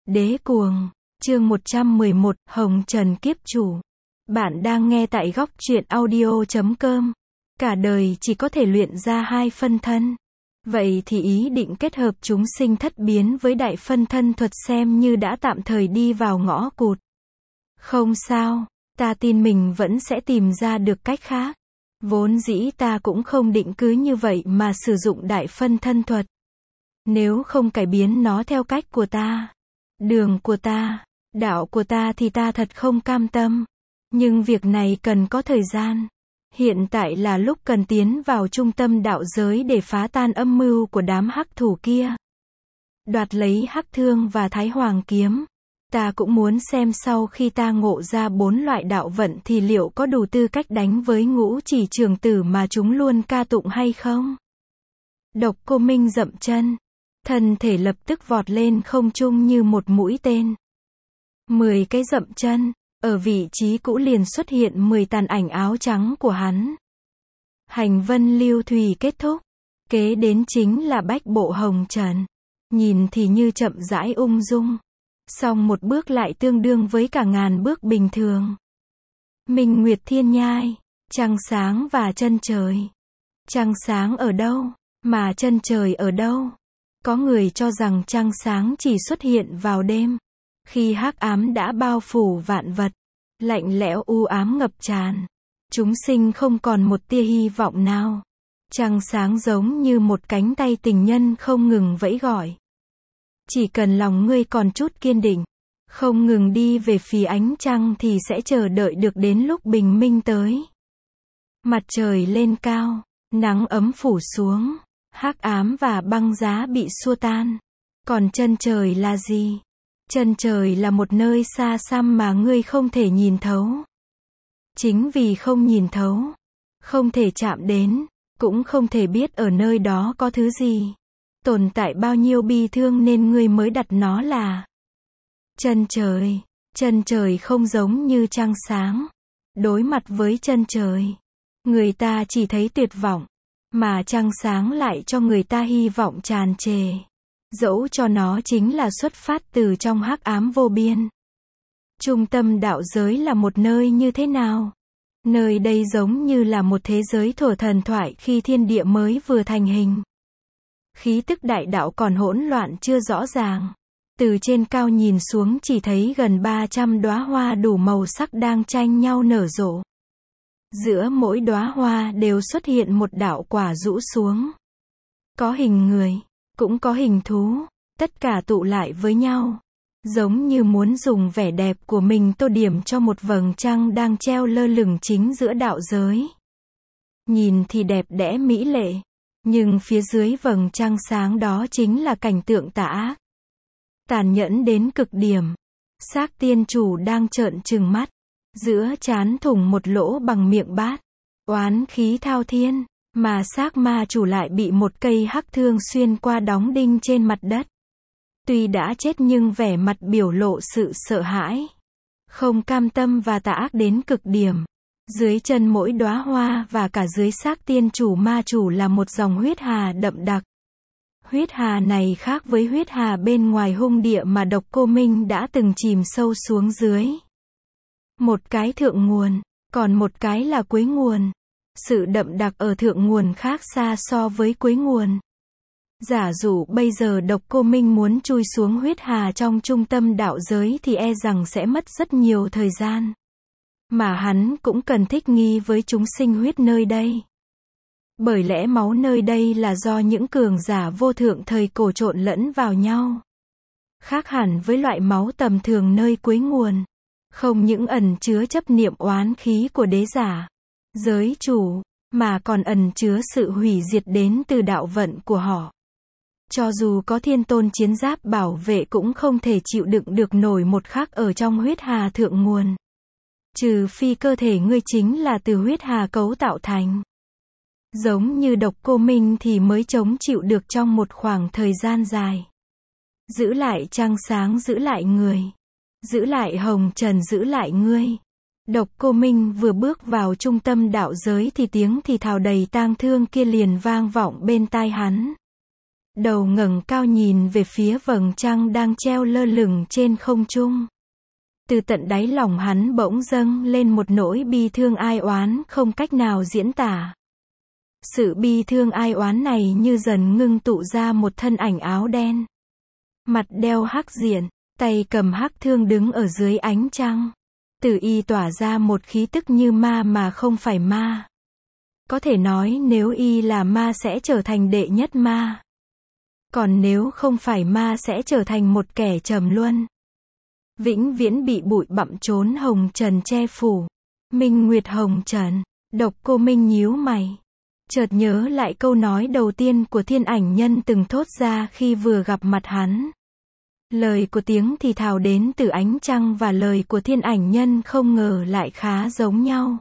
Đế cuồng, chương 111, Hồng Trần kiếp chủ. Bạn đang nghe tại góc truyện audio.com. Cả đời chỉ có thể luyện ra 2 phân thân. Vậy thì ý định kết hợp chúng sinh thất biến với đại phân thân thuật xem như đã tạm thời đi vào ngõ cụt. Không sao, ta tin mình vẫn sẽ tìm ra được cách khác. Vốn dĩ ta cũng không định cứ như vậy mà sử dụng đại phân thân thuật. Nếu không cải biến nó theo cách của ta, đường của ta, đạo của ta thì ta thật không cam tâm. Nhưng việc này cần có thời gian. Hiện tại là lúc cần tiến vào trung tâm đạo giới để phá tan âm mưu của đám hắc thủ kia. Đoạt lấy hắc thương và thái hoàng kiếm. Ta cũng muốn xem sau khi ta ngộ ra 4 loại đạo vận thì liệu có đủ tư cách đánh với Ngũ Chỉ Trường Tử mà chúng luôn ca tụng hay không? Độc Cô Minh dậm chân. Thân thể lập tức vọt lên không trung như một mũi tên. 10 cái dậm chân, ở vị trí cũ liền xuất hiện 10 tàn ảnh áo trắng của hắn. Hành vân lưu thủy kết thúc. Kế đến chính là bách bộ hồng trần. Nhìn thì như chậm rãi ung dung. Song một bước lại tương đương với cả ngàn bước bình thường. Minh Nguyệt Thiên Nhai, trăng sáng và chân trời. Trăng sáng ở đâu, mà chân trời ở đâu? Có người cho rằng trăng sáng chỉ xuất hiện vào đêm, khi hắc ám đã bao phủ vạn vật, lạnh lẽo u ám ngập tràn. Chúng sinh không còn một tia hy vọng nào. Trăng sáng giống như một cánh tay tình nhân không ngừng vẫy gọi. Chỉ cần lòng ngươi còn chút kiên định, không ngừng đi về phía ánh trăng thì sẽ chờ đợi được đến lúc bình minh tới. Mặt trời lên cao, nắng ấm phủ xuống, hắc ám và băng giá bị xua tan. Còn chân trời là gì? Chân trời là một nơi xa xăm mà ngươi không thể nhìn thấu. Chính vì không nhìn thấu, không thể chạm đến, cũng không thể biết ở nơi đó có thứ gì, tồn tại bao nhiêu bi thương nên ngươi mới đặt nó là chân trời. Chân trời không giống như trăng sáng. Đối mặt với chân trời, người ta chỉ thấy tuyệt vọng, mà trăng sáng lại cho người ta hy vọng tràn trề. Dẫu cho nó chính là xuất phát từ trong hắc ám vô biên. Trung tâm đạo giới là một nơi như thế nào? Nơi đây giống như là một thế giới thuở thần thoại khi thiên địa mới vừa thành hình. Khí tức đại đạo còn hỗn loạn chưa rõ ràng. Từ trên cao nhìn xuống chỉ thấy gần 300 đóa hoa đủ màu sắc đang tranh nhau nở rộ. Giữa mỗi đóa hoa đều xuất hiện một đạo quả rũ xuống. Có hình người, cũng có hình thú, tất cả tụ lại với nhau. Giống như muốn dùng vẻ đẹp của mình tô điểm cho một vầng trăng đang treo lơ lửng chính giữa đạo giới. Nhìn thì đẹp đẽ mỹ lệ, nhưng phía dưới vầng trăng sáng đó chính là cảnh tượng tà ác. Tàn nhẫn đến cực điểm. Xác tiên chủ đang trợn trừng mắt. Giữa trán thủng một lỗ bằng miệng bát. Oán khí thao thiên. Mà xác ma chủ lại bị một cây hắc thương xuyên qua đóng đinh trên mặt đất. Tuy đã chết nhưng vẻ mặt biểu lộ sự sợ hãi, không cam tâm và tà ác đến cực điểm. Dưới chân mỗi đóa hoa và cả dưới xác tiên chủ ma chủ là một dòng huyết hà đậm đặc. Huyết hà này khác với huyết hà bên ngoài hung địa mà Độc Cô Minh đã từng chìm sâu xuống dưới. Một cái thượng nguồn, còn một cái là cuối nguồn. Sự đậm đặc ở thượng nguồn khác xa so với cuối nguồn. Giả dụ bây giờ Độc Cô Minh muốn chui xuống huyết hà trong trung tâm đạo giới thì e rằng sẽ mất rất nhiều thời gian. Mà hắn cũng cần thích nghi với chúng sinh huyết nơi đây. Bởi lẽ máu nơi đây là do những cường giả vô thượng thời cổ trộn lẫn vào nhau. Khác hẳn với loại máu tầm thường nơi cuối nguồn. Không những ẩn chứa chấp niệm oán khí của đế giả, giới chủ, mà còn ẩn chứa sự hủy diệt đến từ đạo vận của họ. Cho dù có thiên tôn chiến giáp bảo vệ cũng không thể chịu đựng được nổi một khắc ở trong huyết hà thượng nguồn. Trừ phi cơ thể ngươi chính là từ huyết hà cấu tạo thành. Giống như Độc Cô Minh thì mới chống chịu được trong một khoảng thời gian dài. Giữ lại trăng sáng, giữ lại người. Giữ lại hồng trần, giữ lại ngươi. Độc Cô Minh vừa bước vào trung tâm đạo giới thì tiếng thì thào đầy tang thương kia liền vang vọng bên tai hắn. đầu ngẩng cao nhìn về phía vầng trăng đang treo lơ lửng trên không trung. Từ tận đáy lòng hắn bỗng dâng lên một nỗi bi thương ai oán không cách nào diễn tả. Sự bi thương ai oán này như dần ngưng tụ ra một thân ảnh áo đen. Mặt đeo hắc diện, tay cầm hắc thương đứng ở dưới ánh trăng. Từ y tỏa ra một khí tức như ma mà không phải ma. Có thể nói nếu y là ma sẽ trở thành đệ nhất ma. Còn nếu không phải ma sẽ trở thành một kẻ trầm luân. Vĩnh viễn bị bụi bặm trốn hồng trần che phủ. Minh Nguyệt hồng trần, Độc Cô Minh nhíu mày. Chợt nhớ lại câu nói đầu tiên của Thiên Ảnh Nhân từng thốt ra khi vừa gặp mặt hắn. Lời của tiếng thì thào đến từ ánh trăng và lời của Thiên Ảnh Nhân không ngờ lại khá giống nhau.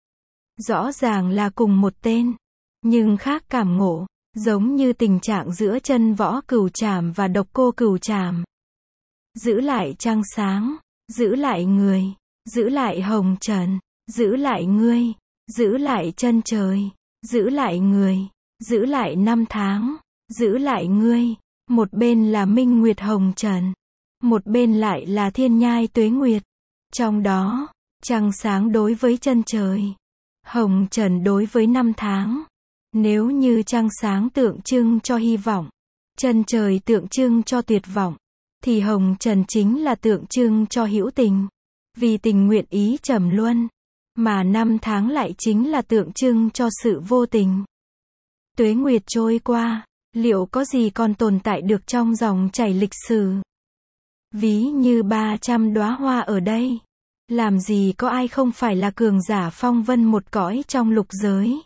Rõ ràng là cùng một tên, nhưng khác cảm ngộ, giống như tình trạng giữa Chân Võ Cửu Trảm và Độc Cô Cửu Trảm. Giữ lại trăng sáng, giữ lại người, giữ lại hồng trần, giữ lại ngươi, giữ lại chân trời, giữ lại người, giữ lại năm tháng, giữ lại ngươi. Một bên là Minh Nguyệt hồng trần, một bên lại là thiên nhai tuế nguyệt. Trong đó, trăng sáng đối với chân trời, hồng trần đối với năm tháng. Nếu như trăng sáng tượng trưng cho hy vọng, chân trời tượng trưng cho tuyệt vọng, thì hồng trần chính là tượng trưng cho hữu tình, vì tình nguyện ý trầm luân, mà năm tháng lại chính là tượng trưng cho sự vô tình. Tuế nguyệt trôi qua, liệu có gì còn tồn tại được trong dòng chảy lịch sử? Ví như 300 đóa hoa ở đây, làm gì có ai không phải là cường giả phong vân một cõi trong lục giới.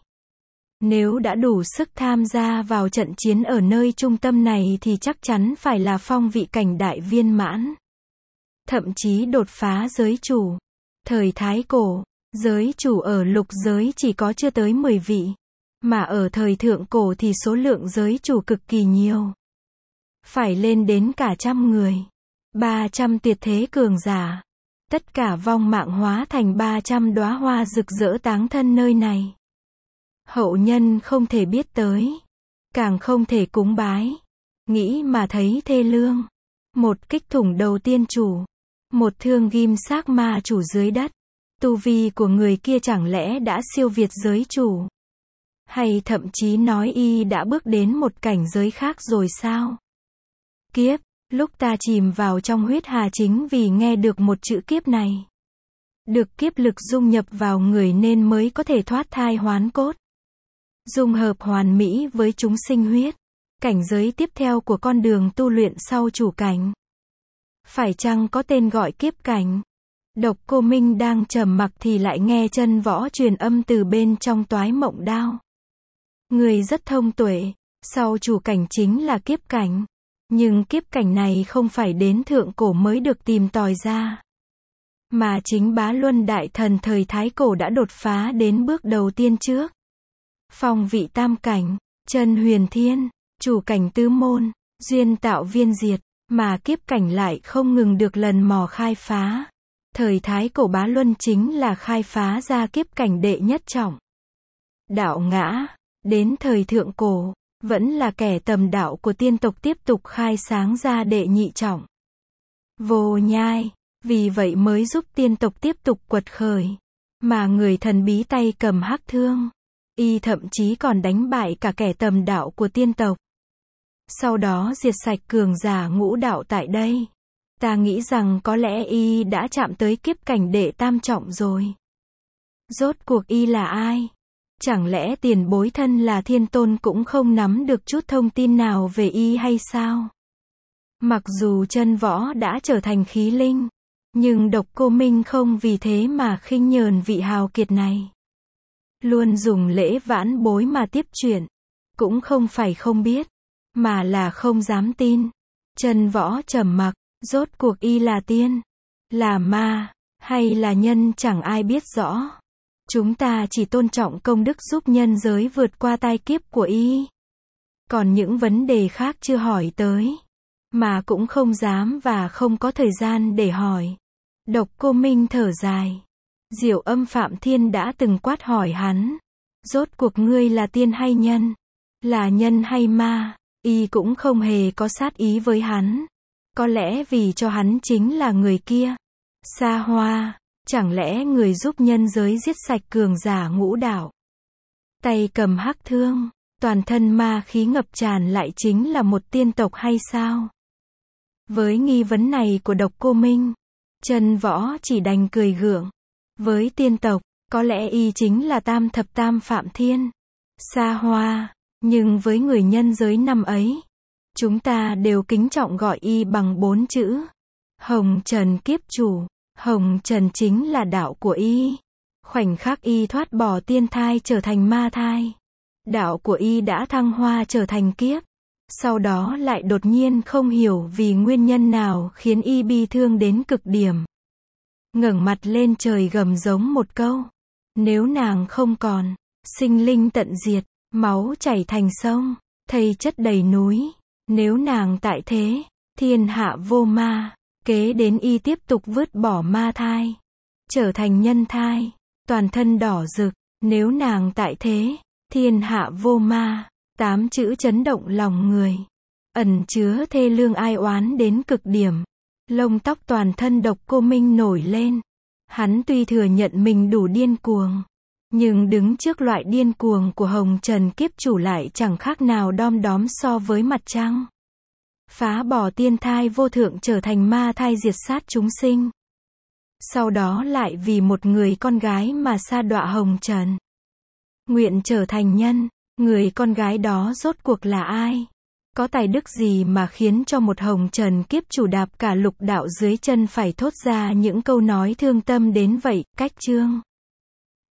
Nếu đã đủ sức tham gia vào trận chiến ở nơi trung tâm này thì chắc chắn phải là phong vị cảnh đại viên mãn. Thậm chí đột phá giới chủ. Thời Thái Cổ, giới chủ ở lục giới chỉ có chưa tới 10 vị. Mà ở thời Thượng Cổ thì số lượng giới chủ cực kỳ nhiều. Phải lên đến cả trăm người. 300 tuyệt thế cường giả. Tất cả vong mạng hóa thành 300 đóa hoa rực rỡ táng thân nơi này. Hậu nhân không thể biết tới, càng không thể cúng bái. Nghĩ mà thấy thê lương. Một kích thủng đầu tiên chủ, một thương ghim xác ma chủ dưới đất. Tu vi của người kia chẳng lẽ đã siêu việt giới chủ? Hay thậm chí nói y đã bước đến một cảnh giới khác rồi sao? Kiếp, lúc ta chìm vào trong huyết hà chính vì nghe được một chữ kiếp này. Được kiếp lực dung nhập vào người nên mới có thể thoát thai hoán cốt. Dung hợp hoàn mỹ với chúng sinh huyết. Cảnh giới tiếp theo của con đường tu luyện sau chủ cảnh. Phải chăng có tên gọi kiếp cảnh? Độc Cô Minh đang trầm mặc thì lại nghe Chân Võ truyền âm từ bên trong toái mộng đao. Người rất thông tuệ, sau chủ cảnh chính là kiếp cảnh. Nhưng kiếp cảnh này không phải đến Thượng Cổ mới được tìm tòi ra. Mà chính Bá Luân Đại Thần thời Thái Cổ đã đột phá đến bước đầu tiên trước. Phong vị tam cảnh, chân huyền thiên, chủ cảnh tứ môn, duyên tạo viên diệt, mà kiếp cảnh lại không ngừng được lần mò khai phá. Thời Thái Cổ Bá Luân chính là khai phá ra kiếp cảnh đệ nhất trọng. Đạo ngã, đến thời Thượng Cổ, vẫn là kẻ tầm đạo của tiên tộc tiếp tục khai sáng ra đệ nhị trọng. Vô nhai, vì vậy mới giúp tiên tộc tiếp tục quật khởi. Mà người thần bí tay cầm hắc thương, y thậm chí còn đánh bại cả kẻ tầm đạo của tiên tộc. Sau đó diệt sạch cường giả ngũ đạo tại đây. Ta nghĩ rằng có lẽ y đã chạm tới kiếp cảnh đệ tam trọng rồi. Rốt cuộc y là ai? Chẳng lẽ tiền bối thân là Thiên Tôn cũng không nắm được chút thông tin nào về y hay sao? Mặc dù Chân Võ đã trở thành khí linh, nhưng Độc Cô Minh không vì thế mà khinh nhờn vị hào kiệt này. Luôn dùng lễ vãn bối mà tiếp chuyện. Cũng không phải không biết, mà là không dám tin. Chân Võ trầm mặc, rốt cuộc y là tiên, là ma, hay là nhân chẳng ai biết rõ. Chúng ta chỉ tôn trọng công đức giúp nhân giới vượt qua tai kiếp của y. Còn những vấn đề khác chưa hỏi tới, mà cũng không dám và không có thời gian để hỏi. Độc Cô Minh thở dài. Diệu Âm Phạm Thiên đã từng quát hỏi hắn. Rốt cuộc ngươi là tiên hay nhân? Là nhân hay ma? Y cũng không hề có sát ý với hắn. Có lẽ vì cho hắn chính là người kia. Sa Hoa, chẳng lẽ người giúp nhân giới giết sạch cường giả ngũ đạo, tay cầm hắc thương, toàn thân ma khí ngập tràn lại chính là một tiên tộc hay sao? Với nghi vấn này của Độc Cô Minh, Trần Võ chỉ đành cười gượng. Với tiên tộc, có lẽ y chính là tam thập tam Phạm Thiên, Sa Hoa, nhưng với người nhân giới năm ấy, chúng ta đều kính trọng gọi y bằng 4 chữ. Hồng Trần Kiếp Chủ. Hồng Trần chính là đạo của y. Khoảnh khắc y thoát bỏ tiên thai trở thành ma thai, đạo của y đã thăng hoa trở thành kiếp. Sau đó lại đột nhiên không hiểu vì nguyên nhân nào khiến y bi thương đến cực điểm. Ngẩng mặt lên trời gầm giống một câu. Nếu nàng không còn, sinh linh tận diệt, máu chảy thành sông, thây chất đầy núi. Nếu nàng tại thế, thiên hạ vô ma. Kế đến y tiếp tục vứt bỏ ma thai, trở thành nhân thai, toàn thân đỏ rực. Nếu nàng tại thế, thiên hạ vô ma. 8 chữ chấn động lòng người, ẩn chứa thê lương ai oán đến cực điểm. Lông tóc toàn thân Độc Cô Minh nổi lên. Hắn tuy thừa nhận mình đủ điên cuồng, nhưng đứng trước loại điên cuồng của Hồng Trần Kiếp Chủ lại chẳng khác nào đom đóm so với mặt trăng. Phá bỏ tiên thai vô thượng trở thành ma thai diệt sát chúng sinh. Sau đó lại vì một người con gái mà sa đọa Hồng Trần. Nguyện trở thành nhân. Người con gái đó rốt cuộc là ai? Có tài đức gì mà khiến cho một Hồng Trần Kiếp Chủ đạp cả lục đạo dưới chân phải thốt ra những câu nói thương tâm đến vậy? Cách chương